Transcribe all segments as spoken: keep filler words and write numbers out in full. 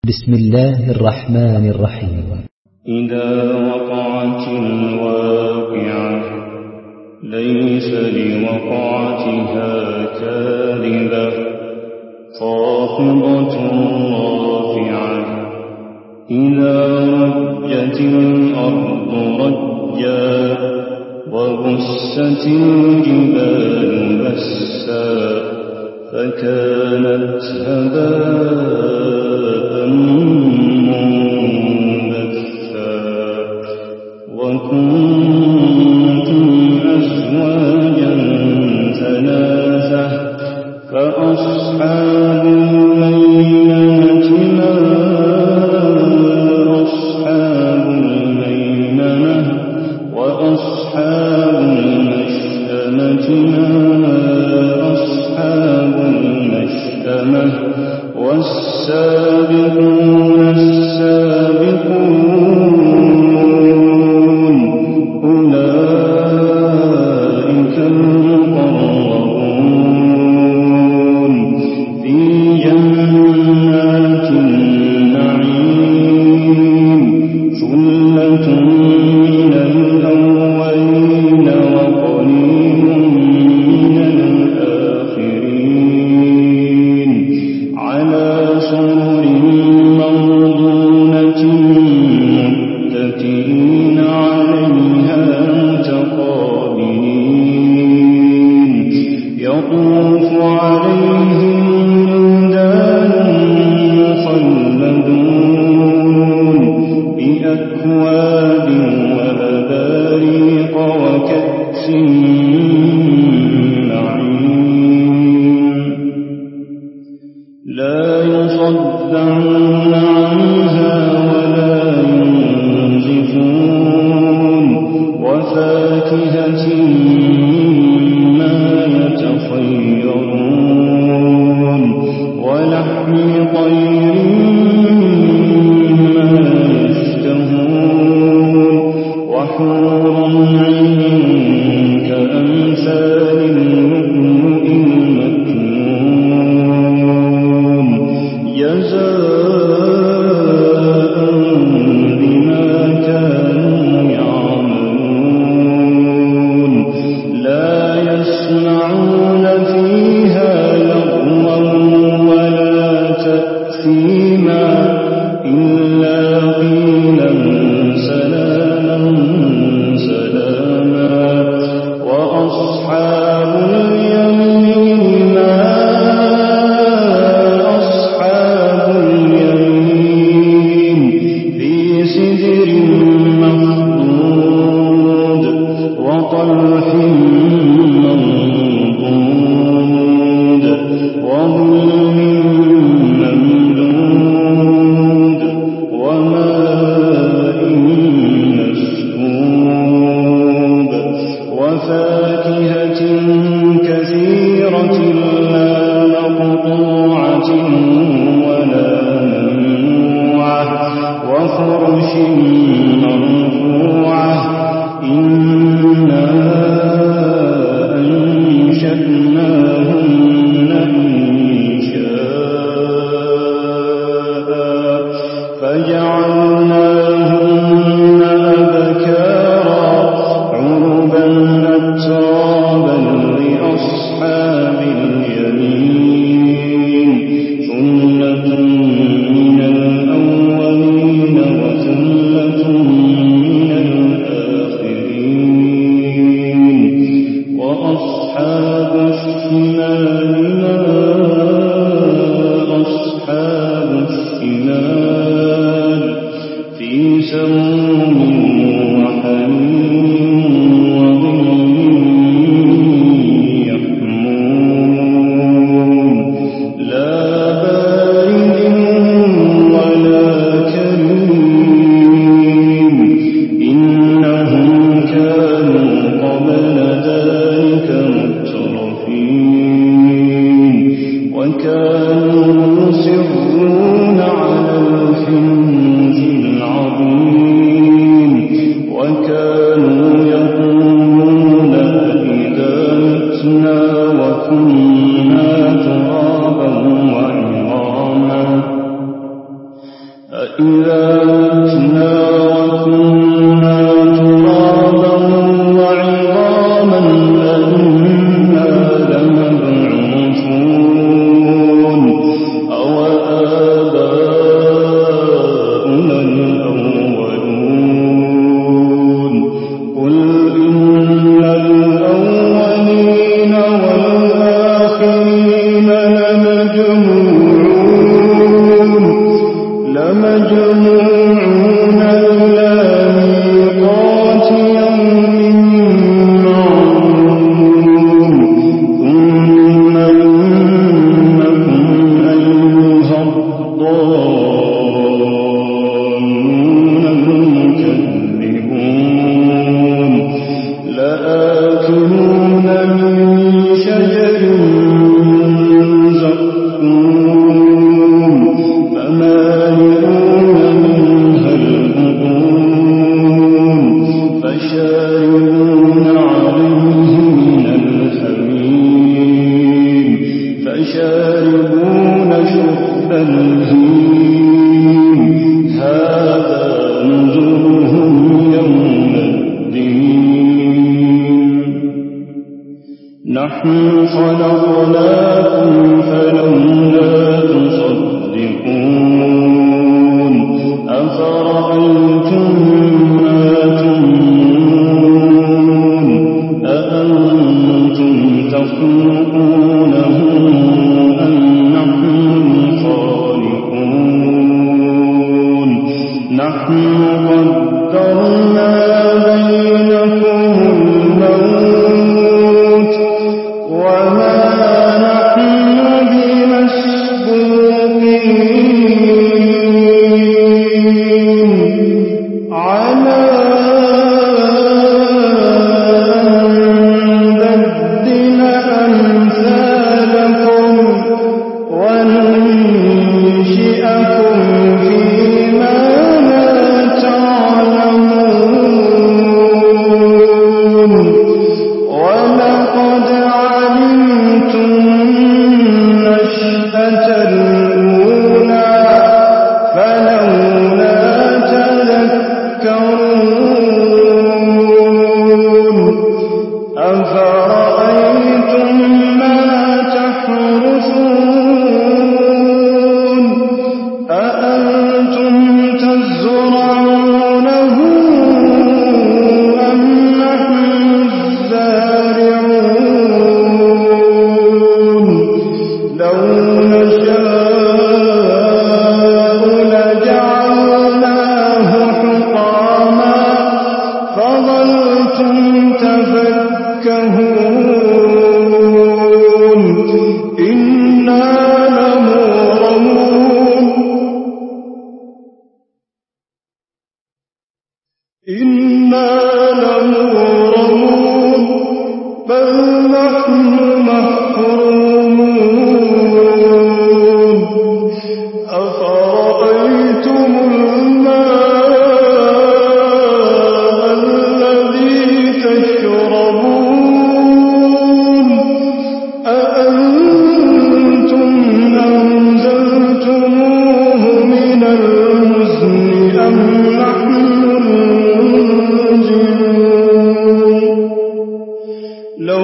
بسم الله الرحمن الرحيم. إذا وقعت الواقعة ليس لوقعتها كاذبة خافضة رافعة إذا رجت الأرض رجا وبست الجبال بسا فكانت هباء منبثا وكنتم أزواجا ثلاثة فأصحاب الميمنة ما أصحاب الميمنة وأصحاب المشأمة ما أصحاب المشأمة والسابقون السابقون أولئك المقربون في جنات النعيم ثلة من الأولين وقليل من الآخرين على سرر موضونة متكئين عليها متقابلين يطوف عليهم ولدان مخلدون بأكواب وأباريق وكأس لا يصدعون عنها ولا ينزفون وفاكهة مما يتخيرون ولحم طير مما يشتهون وحور عين كأمثال اللؤلؤ المكنون جزاء بما كانوا يعملون لا يسمعون فيها لغوا ولا تأثيما إلا قيلا سلاما سلاما وأصحاب اليمين ما أصحاب اليمين في سدر مخضود وطلح منضود وظل ممدود وماء مسكوب وفاكهة كثيرة لا مقطوعة ولا ممنوعة وفرش مرفوعة إنا أنشأناهن إنشاء فجعلناهن أبكارا عربا أترابا لأصحاب اليمين ثلة من الأولين وثلة من الآخرين وأصحاب الشمال ما أصحاب الشمال في أإذا متنا وكنا ترابا وعظاما أإنا لمبعوثون أو آباؤنا الأولون قل إن الأولين والآخرين لمجموعون لمجموعون إلى ميقات يوم معلوم ثم إنكم أيها الضالون المكذبون لآكلون من شجر من زقوم فمالئون منها البطون فشاربون عليه من الحميم فشاربون شرب الهيم هذا نزلهم يوم الدين نحن خلقناكم فلولا تصدقون أفرأيتم ما تمنون أأنتم تخلقونه أم نحن الخالقون نحن قدرنا بينكم الموت وما نحن بمسبوقين على أن نبدل أمثالكم وننشئكم فيما لا تعلمون ولقد علمتم النشأة الأولى فلولا تذكرون أفرأيتم ما تحرثون أأنتم تزرعونه أم نحن الزارعون لو نشاء لجعلناه حطاما فظلتم تفكهون إنا لمغرمون إنا لمغرمون بل نحن محرومون أفرأيتم الماء الذي تشربون أأنتم أنزلتموه من المزن أم نحن المنزلون لو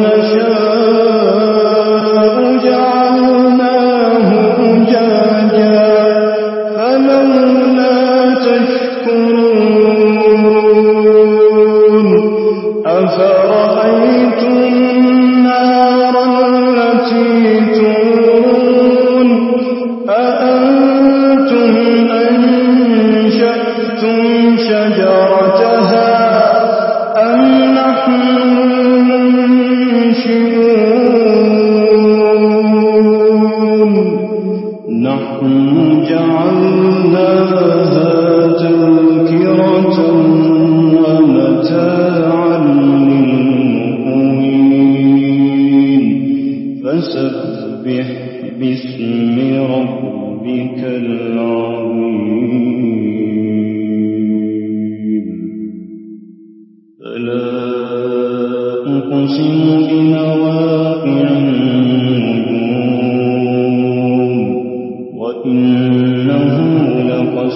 نشاء جعلناه أجاجا فلولا تشكرون أفرأيتم النار التي تورون أأنتم أنشأتم شجرتها أم نحن المنشئون نحن جعلناها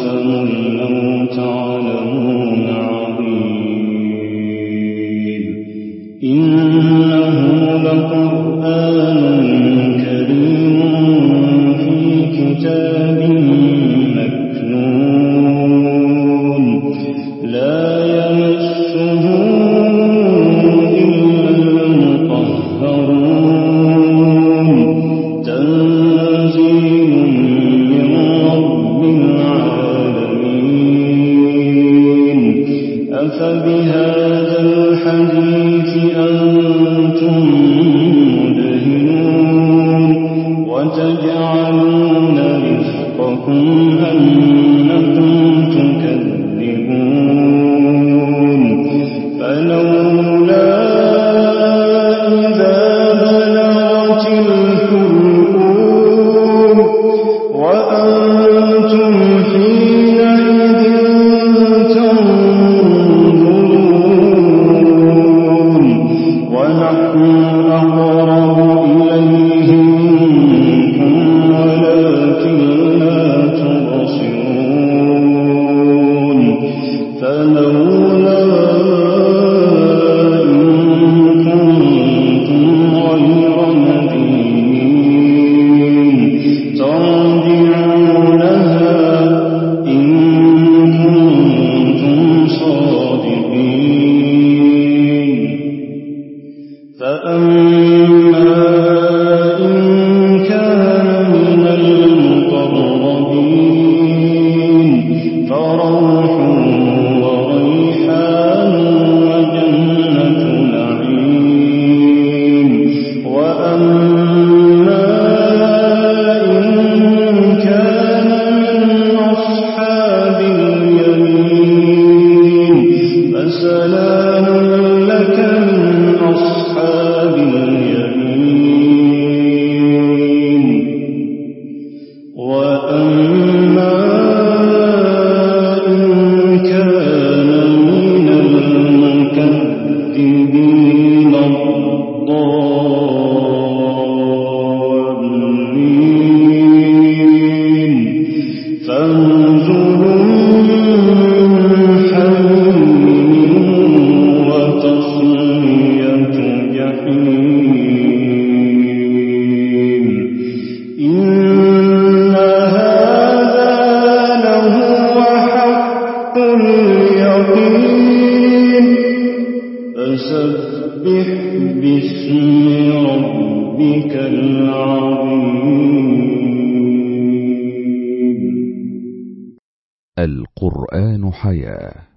قسم لو تعلمون عظيم إنه لقرآن كريم في كتاب مكنون لا يمسه إلا المطهرون تنزيل من رب العالمين أفبهذا الحديث أنتم مدهنون وتجعلون رزقكم أنكم تكذبون فلولا إذا بلغت الحلقوم وأنتم حينئذ تنظرون ونحن أقرب إليه منكم ولكن لا تبصرون فلولا إن كنتم غير مدينين ترجعونها إن كنتم صادقين فأما إن كان من المقربين فروح وريحان وجنة نعيم وأما إن كان من أصحاب اليمين فسلام لك من أصحاب اليمين وأما إن كان من المكذبين الضالين فنزل من حميم وتصلية جحيم إن هذا لهو حق اليقين فسبح باسم ربك العظيم. القرآن حياة